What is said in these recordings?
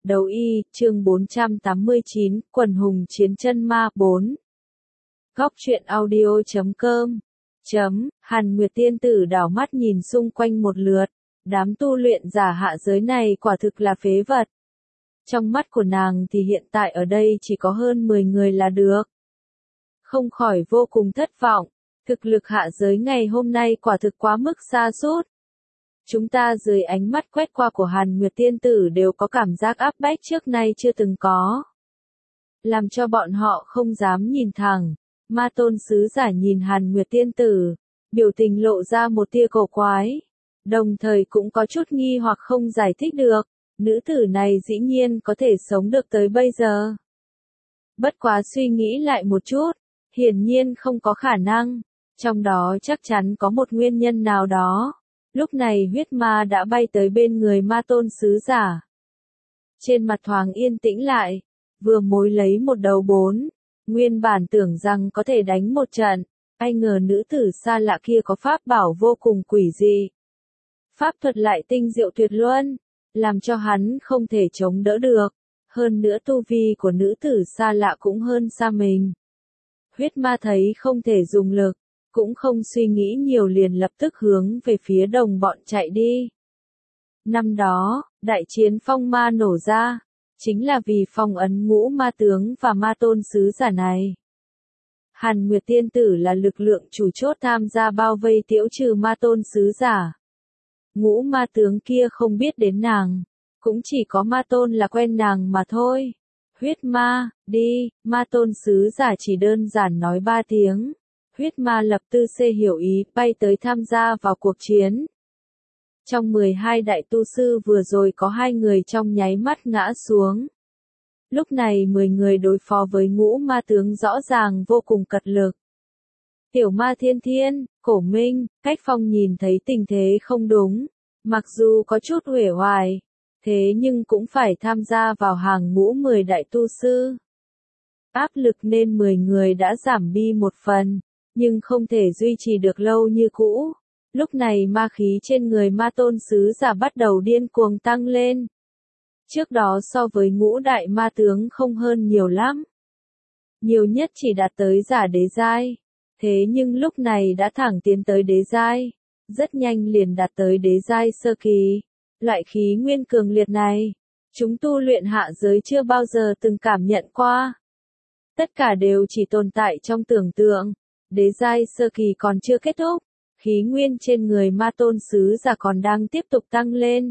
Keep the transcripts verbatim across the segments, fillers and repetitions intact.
Đấu y, chương bốn trăm tám mươi chín, Quần hùng chiến chân ma bốn. Góc truyện audio chấm com. Chấm, Hàn Nguyệt tiên tử đảo mắt nhìn xung quanh một lượt, đám tu luyện giả hạ giới này quả thực là phế vật. Trong mắt của nàng thì hiện tại ở đây chỉ có hơn mười người là được. Không khỏi vô cùng thất vọng, thực lực hạ giới ngày hôm nay quả thực quá mức sa sút. Chúng ta dưới ánh mắt quét qua của Hàn Nguyệt tiên tử đều có cảm giác áp bách trước nay chưa từng có. Làm cho bọn họ không dám nhìn thẳng, ma tôn sứ giả nhìn Hàn Nguyệt tiên tử, biểu tình lộ ra một tia cổ quái, đồng thời cũng có chút nghi hoặc không giải thích được, nữ tử này dĩ nhiên có thể sống được tới bây giờ. Bất quá suy nghĩ lại một chút, hiển nhiên không có khả năng, trong đó chắc chắn có một nguyên nhân nào đó. Lúc này huyết ma đã bay tới bên người ma tôn sứ giả. Trên mặt thoáng yên tĩnh lại, vừa mối lấy một đầu bốn, nguyên bản tưởng rằng có thể đánh một trận, ai ngờ nữ tử xa lạ kia có pháp bảo vô cùng quỷ dị. Pháp thuật lại tinh diệu tuyệt luân, làm cho hắn không thể chống đỡ được, hơn nữa tu vi của nữ tử xa lạ cũng hơn xa mình. Huyết ma thấy không thể dùng lực, cũng không suy nghĩ nhiều liền lập tức hướng về phía đồng bọn chạy đi. Năm đó, đại chiến phong ma nổ ra, chính là vì phong ấn ngũ ma tướng và ma tôn sứ giả này. Hàn Nguyệt tiên tử là lực lượng chủ chốt tham gia bao vây tiễu trừ ma tôn sứ giả. Ngũ ma tướng kia không biết đến nàng, cũng chỉ có ma tôn là quen nàng mà thôi. Huyết ma, đi, ma tôn sứ giả chỉ đơn giản nói ba tiếng. Huyết ma lập tư xê hiểu ý, bay tới tham gia vào cuộc chiến. Trong mười hai đại tu sư vừa rồi có hai người trong nháy mắt ngã xuống. Lúc này mười người đối phó với ngũ ma tướng rõ ràng vô cùng cật lực. Tiểu ma thiên thiên, cổ minh, cách phong nhìn thấy tình thế không đúng, mặc dù có chút uể oải, thế nhưng cũng phải tham gia vào hàng ngũ mười đại tu sư. Áp lực nên mười người đã giảm bi một phần. Nhưng không thể duy trì được lâu như cũ. Lúc này ma khí trên người ma tôn sứ giả bắt đầu điên cuồng tăng lên. Trước đó so với ngũ đại ma tướng không hơn nhiều lắm. Nhiều nhất chỉ đạt tới giả đế giai. Thế nhưng lúc này đã thẳng tiến tới đế giai. Rất nhanh liền đạt tới đế giai sơ kỳ. Loại khí nguyên cường liệt này, chúng tu luyện hạ giới chưa bao giờ từng cảm nhận qua. Tất cả đều chỉ tồn tại trong tưởng tượng. Đế giai sơ kỳ còn chưa kết thúc, khí nguyên trên người ma tôn sứ giả còn đang tiếp tục tăng lên.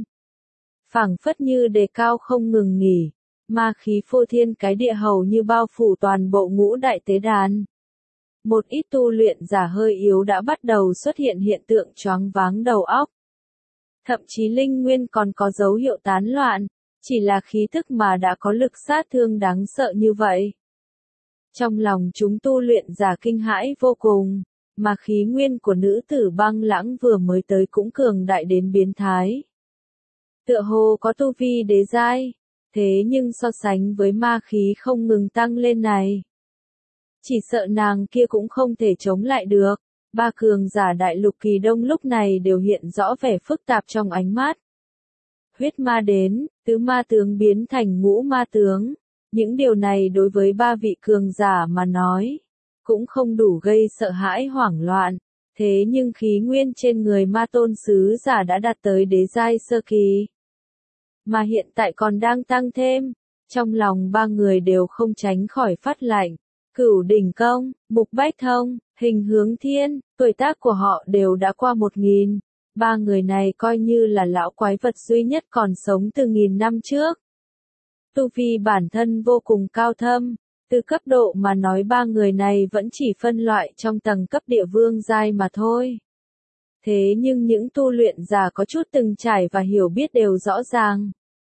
Phảng phất như đề cao không ngừng nghỉ, ma khí phô thiên cái địa hầu như bao phủ toàn bộ ngũ đại tế đàn. Một ít tu luyện giả hơi yếu đã bắt đầu xuất hiện hiện tượng choáng váng đầu óc. Thậm chí linh nguyên còn có dấu hiệu tán loạn, chỉ là khí thức mà đã có lực sát thương đáng sợ như vậy. Trong lòng chúng tu luyện giả kinh hãi vô cùng, mà khí nguyên của nữ tử băng lãng vừa mới tới cũng cường đại đến biến thái. Tựa hồ có tu vi đế giai, thế nhưng so sánh với ma khí không ngừng tăng lên này, chỉ sợ nàng kia cũng không thể chống lại được. Ba cường giả đại lục kỳ đông lúc này đều hiện rõ vẻ phức tạp trong ánh mắt. Huyết ma đến, tứ ma tướng biến thành ngũ ma tướng. Những điều này đối với ba vị cường giả mà nói, cũng không đủ gây sợ hãi hoảng loạn, thế nhưng khí nguyên trên người ma tôn sứ giả đã đạt tới đế giai sơ kỳ. Mà hiện tại còn đang tăng thêm, trong lòng ba người đều không tránh khỏi phát lạnh. Cửu đỉnh công, mục bách thông, hình hướng thiên, tuổi tác của họ đều đã qua một nghìn, ba người này coi như là lão quái vật duy nhất còn sống từ nghìn năm trước. Tu vi bản thân vô cùng cao thâm, từ cấp độ mà nói ba người này vẫn chỉ phân loại trong tầng cấp địa vương giai mà thôi. Thế nhưng những tu luyện giả có chút từng trải và hiểu biết đều rõ ràng.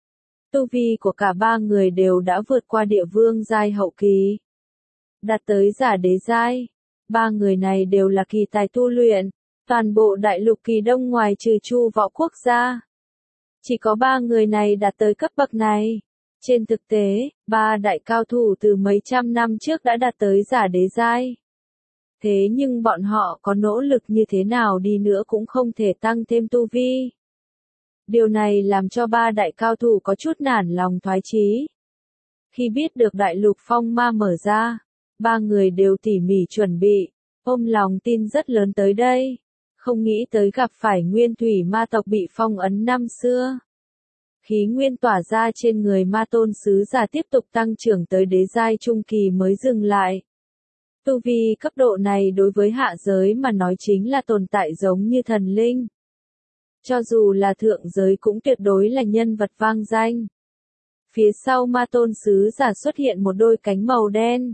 Tu vi của cả ba người đều đã vượt qua địa vương giai hậu kỳ, đạt tới giả đế giai. Ba người này đều là kỳ tài tu luyện, toàn bộ đại lục kỳ đông ngoài trừ Chu Võ quốc gia. Chỉ có ba người này đạt tới cấp bậc này. Trên thực tế, ba đại cao thủ từ mấy trăm năm trước đã đạt tới giả đế giai. Thế nhưng bọn họ có nỗ lực như thế nào đi nữa cũng không thể tăng thêm tu vi. Điều này làm cho ba đại cao thủ có chút nản lòng thoái chí. Khi biết được đại lục phong ma mở ra, ba người đều tỉ mỉ chuẩn bị, ôm lòng tin rất lớn tới đây. Không nghĩ tới gặp phải nguyên thủy ma tộc bị phong ấn năm xưa. Khí nguyên tỏa ra trên người ma tôn sứ giả tiếp tục tăng trưởng tới đế giai trung kỳ mới dừng lại. Tu vi cấp độ này đối với hạ giới mà nói chính là tồn tại giống như thần linh. Cho dù là thượng giới cũng tuyệt đối là nhân vật vang danh. Phía sau ma tôn sứ giả xuất hiện một đôi cánh màu đen.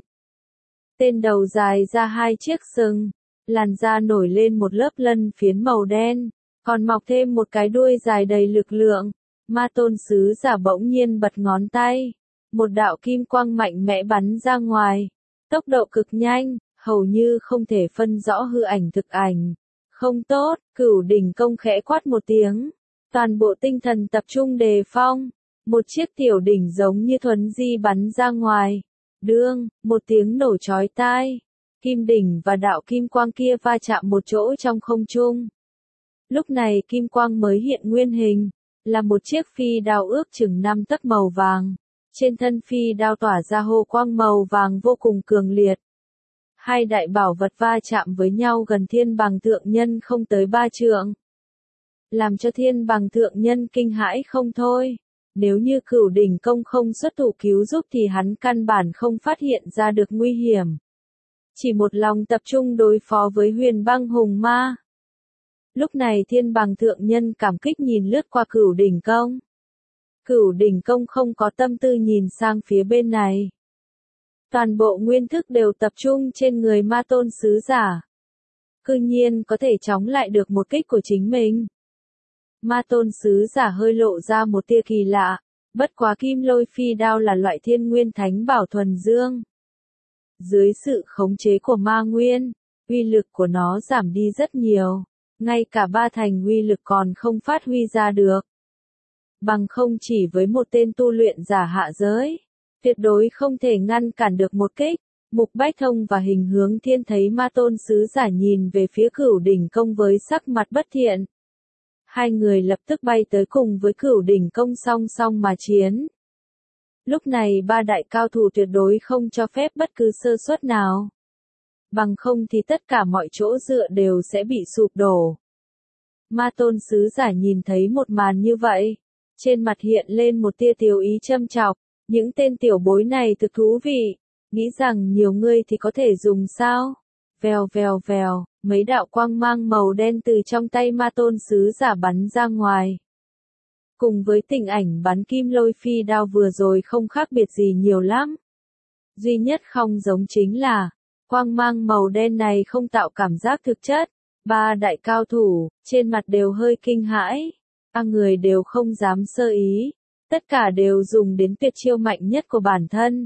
Tên đầu dài ra hai chiếc sừng, làn da nổi lên một lớp lân phiến màu đen, còn mọc thêm một cái đuôi dài đầy lực lượng. Ma tôn sứ giả bỗng nhiên bật ngón tay, một đạo kim quang mạnh mẽ bắn ra ngoài, tốc độ cực nhanh, hầu như không thể phân rõ hư ảnh thực ảnh. Không tốt, Cửu đỉnh công khẽ quát một tiếng, toàn bộ tinh thần tập trung đề phong, một chiếc tiểu đỉnh giống như thuấn di bắn ra ngoài. Đương, một tiếng nổ chói tai, kim đỉnh và đạo kim quang kia va chạm một chỗ trong không trung. Lúc này kim quang mới hiện nguyên hình, là một chiếc phi đao ước chừng năm tấc màu vàng. Trên thân phi đao tỏa ra hồ quang màu vàng vô cùng cường liệt. Hai đại bảo vật va chạm với nhau gần thiên bằng thượng nhân không tới ba trượng. Làm cho thiên bằng thượng nhân kinh hãi không thôi. Nếu như Cửu đỉnh công không xuất thủ cứu giúp thì hắn căn bản không phát hiện ra được nguy hiểm. Chỉ một lòng tập trung đối phó với huyền băng hùng ma. Lúc này thiên bằng thượng nhân cảm kích nhìn lướt qua Cửu đỉnh công. Cửu đỉnh công không có tâm tư nhìn sang phía bên này. Toàn bộ nguyên thức đều tập trung trên người ma tôn sứ giả. Cư nhiên có thể chống lại được một kích của chính mình. Ma tôn sứ giả hơi lộ ra một tia kỳ lạ, bất quá kim lôi phi đao là loại thiên nguyên thánh bảo thuần dương. Dưới sự khống chế của ma nguyên, uy lực của nó giảm đi rất nhiều, ngay cả ba thành uy lực còn không phát huy ra được. Bằng không chỉ với một tên tu luyện giả hạ giới, tuyệt đối không thể ngăn cản được một kích. Mục Bách Thông và Hình Hướng Thiên thấy ma tôn sứ giả nhìn về phía Cửu đỉnh công với sắc mặt bất thiện. Hai người lập tức bay tới cùng với Cửu đỉnh công song song mà chiến. Lúc này ba đại cao thủ tuyệt đối không cho phép bất cứ sơ suất nào. Bằng không thì tất cả mọi chỗ dựa đều sẽ bị sụp đổ. Ma tôn sứ giả nhìn thấy một màn như vậy, trên mặt hiện lên một tia tiếu ý châm chọc. Những tên tiểu bối này thực thú vị, nghĩ rằng nhiều người thì có thể dùng sao? Vèo vèo vèo, mấy đạo quang mang màu đen từ trong tay ma tôn sứ giả bắn ra ngoài. Cùng với tình ảnh bắn kim lôi phi đao vừa rồi không khác biệt gì nhiều lắm. Duy nhất không giống chính là, quang mang màu đen này không tạo cảm giác thực chất. Ba đại cao thủ, trên mặt đều hơi kinh hãi, ba người đều không dám sơ ý. Tất cả đều dùng đến tuyệt chiêu mạnh nhất của bản thân.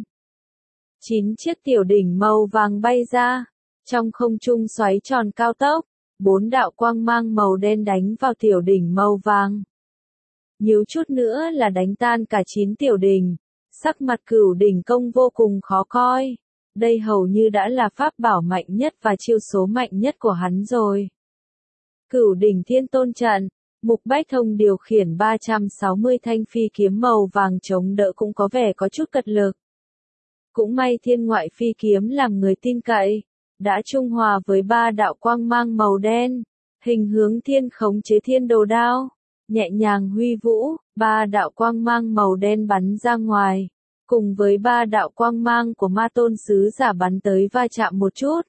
Chín chiếc tiểu đỉnh màu vàng bay ra, trong không trung xoáy tròn cao tốc, bốn đạo quang mang màu đen đánh vào tiểu đỉnh màu vàng. Nhiều chút nữa là đánh tan cả chín tiểu đỉnh, sắc mặt Cửu đỉnh công vô cùng khó coi. Đây hầu như đã là pháp bảo mạnh nhất và chiêu số mạnh nhất của hắn rồi. Cửu đỉnh thiên tôn trận. Mục Bách Thông điều khiển ba trăm sáu mươi thanh phi kiếm màu vàng chống đỡ cũng có vẻ có chút cật lực. Cũng may thiên ngoại phi kiếm làm người tin cậy, đã trung hòa với ba đạo quang mang màu đen. Hình Hướng Thiên khống chế thiên đồ đao, nhẹ nhàng huy vũ, ba đạo quang mang màu đen bắn ra ngoài, cùng với ba đạo quang mang của ma tôn sứ giả bắn tới va chạm một chút.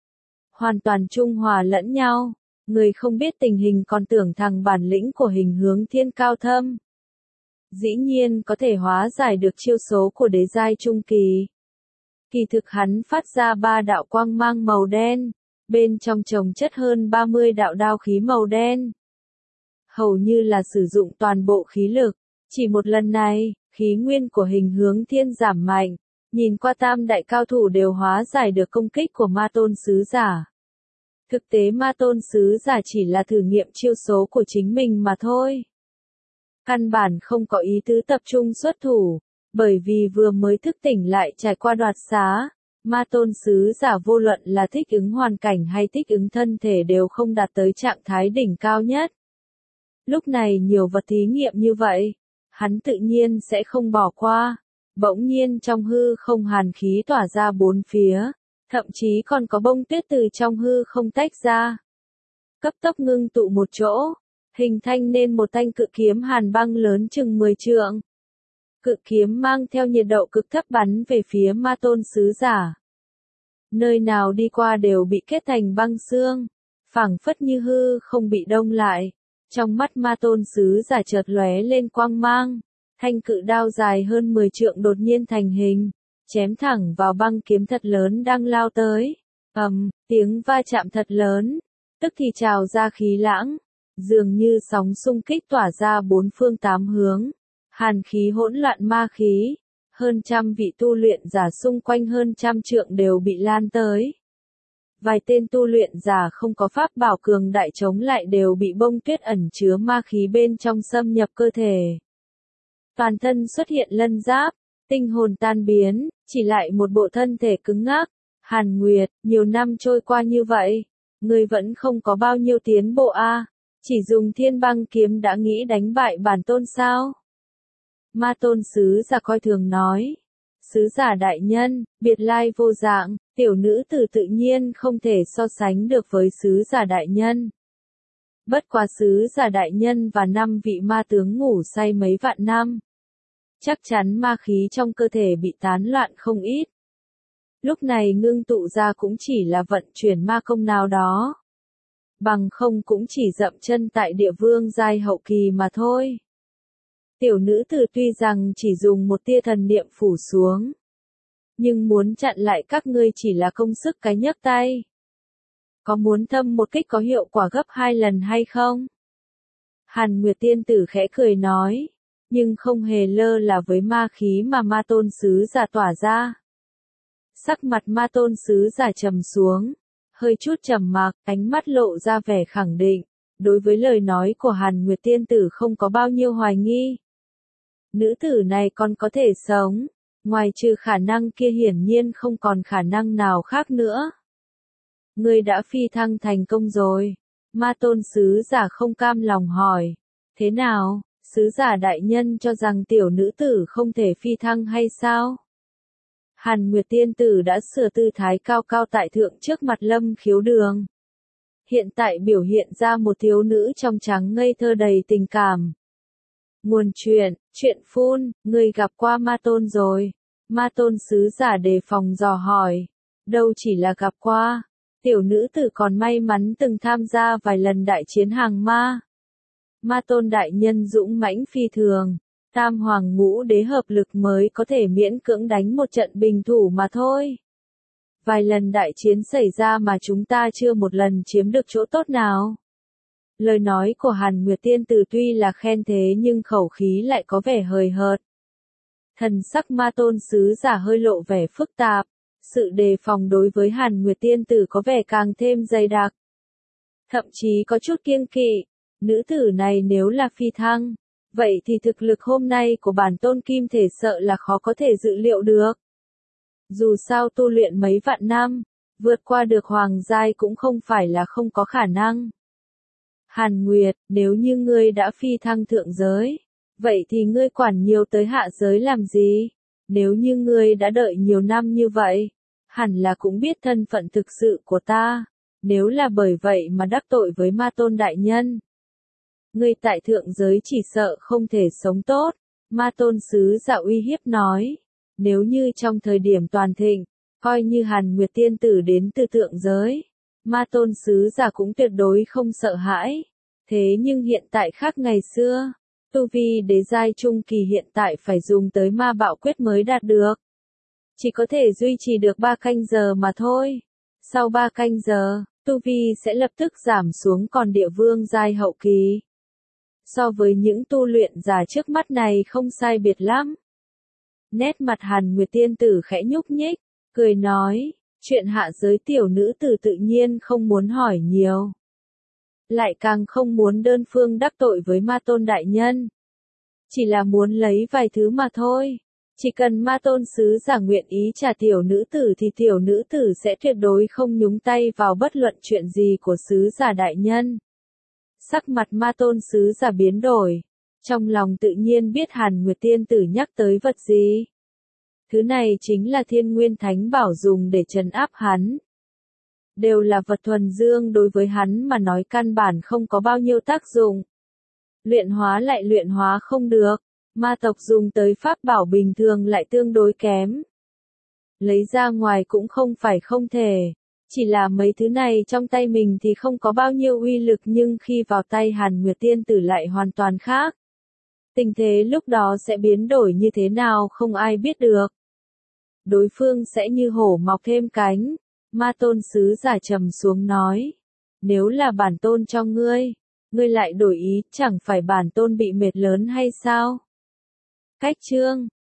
Hoàn toàn trung hòa lẫn nhau. Người không biết tình hình còn tưởng thằng bản lĩnh của Hình Hướng Thiên cao thâm. Dĩ nhiên có thể hóa giải được chiêu số của đế giai trung kỳ. Kỳ thực hắn phát ra ba đạo quang mang màu đen, bên trong chồng chất hơn ba mươi đạo đao khí màu đen. Hầu như là sử dụng toàn bộ khí lực, chỉ một lần này, khí nguyên của Hình Hướng Thiên giảm mạnh, nhìn qua tam đại cao thủ đều hóa giải được công kích của ma tôn sứ giả. Thực tế ma tôn sứ giả chỉ là thử nghiệm chiêu số của chính mình mà thôi. Căn bản không có ý tứ tập trung xuất thủ, bởi vì vừa mới thức tỉnh lại trải qua đoạt xá, ma tôn sứ giả vô luận là thích ứng hoàn cảnh hay thích ứng thân thể đều không đạt tới trạng thái đỉnh cao nhất. Lúc này nhiều vật thí nghiệm như vậy, hắn tự nhiên sẽ không bỏ qua. Bỗng nhiên trong hư không hàn khí tỏa ra bốn phía, thậm chí còn có bông tuyết từ trong hư không tách ra. Cấp tốc ngưng tụ một chỗ, hình thành nên một thanh cự kiếm hàn băng lớn chừng mười trượng. Cự kiếm mang theo nhiệt độ cực thấp bắn về phía ma tôn sứ giả. Nơi nào đi qua đều bị kết thành băng xương, phảng phất như hư không bị đông lại. Trong mắt ma tôn sứ giả chợt lóe lên quang mang, thanh cự đao dài hơn mười trượng đột nhiên thành hình, chém thẳng vào băng kiếm thật lớn đang lao tới. Ầm, tiếng va chạm thật lớn, tức thì trào ra khí lãng, dường như sóng xung kích tỏa ra bốn phương tám hướng. Hàn khí hỗn loạn ma khí, hơn trăm vị tu luyện giả xung quanh hơn trăm trượng đều bị lan tới. Vài tên tu luyện giả không có pháp bảo cường đại chống lại đều bị bông tuyết ẩn chứa ma khí bên trong xâm nhập cơ thể. Toàn thân xuất hiện lân giáp, tinh hồn tan biến, chỉ lại một bộ thân thể cứng ngắc. Hàn Nguyệt, nhiều năm trôi qua như vậy, ngươi vẫn không có bao nhiêu tiến bộ a, à? Chỉ dùng thiên băng kiếm đã nghĩ đánh bại bản tôn sao? Ma tôn sứ giả coi thường nói. Sứ giả đại nhân, biệt lai vô dạng, tiểu nữ tử tự nhiên không thể so sánh được với sứ giả đại nhân. Bất quá sứ giả đại nhân và năm vị ma tướng ngủ say mấy vạn năm. Chắc chắn ma khí trong cơ thể bị tán loạn không ít. Lúc này ngưng tụ ra cũng chỉ là vận chuyển ma công nào đó. Bằng không cũng chỉ dậm chân tại địa vương giai hậu kỳ mà thôi. Tiểu nữ tử tuy rằng chỉ dùng một tia thần niệm phủ xuống, nhưng muốn chặn lại các ngươi chỉ là công sức cái nhấc tay. Có muốn thâm một kích có hiệu quả gấp hai lần hay không? Hàn Nguyệt tiên tử khẽ cười nói, nhưng không hề lơ là với ma khí mà ma tôn sứ giả tỏa ra. Sắc mặt ma tôn sứ giả trầm xuống, hơi chút trầm mặc, ánh mắt lộ ra vẻ khẳng định, đối với lời nói của Hàn Nguyệt tiên tử không có bao nhiêu hoài nghi. Nữ tử này còn có thể sống, ngoài trừ khả năng kia hiển nhiên không còn khả năng nào khác nữa. Ngươi đã phi thăng thành công rồi. Ma tôn sứ giả không cam lòng hỏi. Thế nào, sứ giả đại nhân cho rằng tiểu nữ tử không thể phi thăng hay sao? Hàn Nguyệt tiên tử đã sửa tư thái cao cao tại thượng trước mặt Lâm Khiếu Đường. Hiện tại biểu hiện ra một thiếu nữ trong trắng ngây thơ đầy tình cảm. Nguồn chuyện, chuyện phun, người gặp qua ma tôn rồi. Ma tôn sứ giả đề phòng dò hỏi. Đâu chỉ là gặp qua, tiểu nữ tử còn may mắn từng tham gia vài lần đại chiến hàng ma. Ma tôn đại nhân dũng mãnh phi thường, tam hoàng ngũ đế hợp lực mới có thể miễn cưỡng đánh một trận bình thủ mà thôi. Vài lần đại chiến xảy ra mà chúng ta chưa một lần chiếm được chỗ tốt nào. Lời nói của Hàn Nguyệt tiên tử tuy là khen thế nhưng khẩu khí lại có vẻ hời hợt. Thần sắc ma tôn sứ giả hơi lộ vẻ phức tạp, sự đề phòng đối với Hàn Nguyệt tiên tử có vẻ càng thêm dày đặc. Thậm chí có chút kiêng kỵ, nữ tử này nếu là phi thăng, vậy thì thực lực hôm nay của bản tôn kim thể sợ là khó có thể dự liệu được. Dù sao tu luyện mấy vạn năm, vượt qua được hoàng giai cũng không phải là không có khả năng. Hàn Nguyệt, nếu như ngươi đã phi thăng thượng giới, vậy thì ngươi quản nhiều tới hạ giới làm gì? Nếu như ngươi đã đợi nhiều năm như vậy, hẳn là cũng biết thân phận thực sự của ta. Nếu là bởi vậy mà đắc tội với ma tôn đại nhân, ngươi tại thượng giới chỉ sợ không thể sống tốt. Ma tôn sứ giả uy hiếp nói, nếu như trong thời điểm toàn thịnh, coi như Hàn Nguyệt tiên tử đến từ thượng giới, ma tôn sứ giả cũng tuyệt đối không sợ hãi. Thế nhưng hiện tại khác ngày xưa, tu vi đế giai trung kỳ hiện tại phải dùng tới ma bạo quyết mới đạt được. Chỉ có thể duy trì được ba canh giờ mà thôi. Sau ba canh giờ, tu vi sẽ lập tức giảm xuống còn địa vương giai hậu kỳ. So với những tu luyện giả trước mắt này không sai biệt lắm. Nét mặt Hàn Nguyệt tiên tử khẽ nhúc nhích, cười nói, chuyện hạ giới tiểu nữ tử tự nhiên không muốn hỏi nhiều. Lại càng không muốn đơn phương đắc tội với ma tôn đại nhân. Chỉ là muốn lấy vài thứ mà thôi. Chỉ cần ma tôn sứ giả nguyện ý trả tiểu nữ tử thì tiểu nữ tử sẽ tuyệt đối không nhúng tay vào bất luận chuyện gì của sứ giả đại nhân. sắc mặt Ma Tôn sứ giả biến đổi. Trong lòng tự nhiên biết Hàn Nguyệt Tiên Tử nhắc tới vật gì. Thứ này chính là Thiên Nguyên Thánh Bảo dùng để trấn áp hắn. Đều là vật thuần dương, đối với hắn mà nói căn bản không có bao nhiêu tác dụng. Luyện hóa lại luyện hóa không được, ma tộc dùng tới pháp bảo bình thường lại tương đối kém. Lấy ra ngoài cũng không phải không thể, chỉ là mấy thứ này trong tay mình thì không có bao nhiêu uy lực, nhưng khi vào tay Hàn Nguyệt Tiên Tử lại hoàn toàn khác. Tình thế lúc đó sẽ biến đổi như thế nào không ai biết được. Đối phương sẽ như hổ mọc thêm cánh. Ma Tôn sứ giả trầm xuống nói. Nếu là bản tôn cho ngươi, ngươi lại đổi ý, chẳng phải bản tôn bị mệt lớn hay sao? Cách chương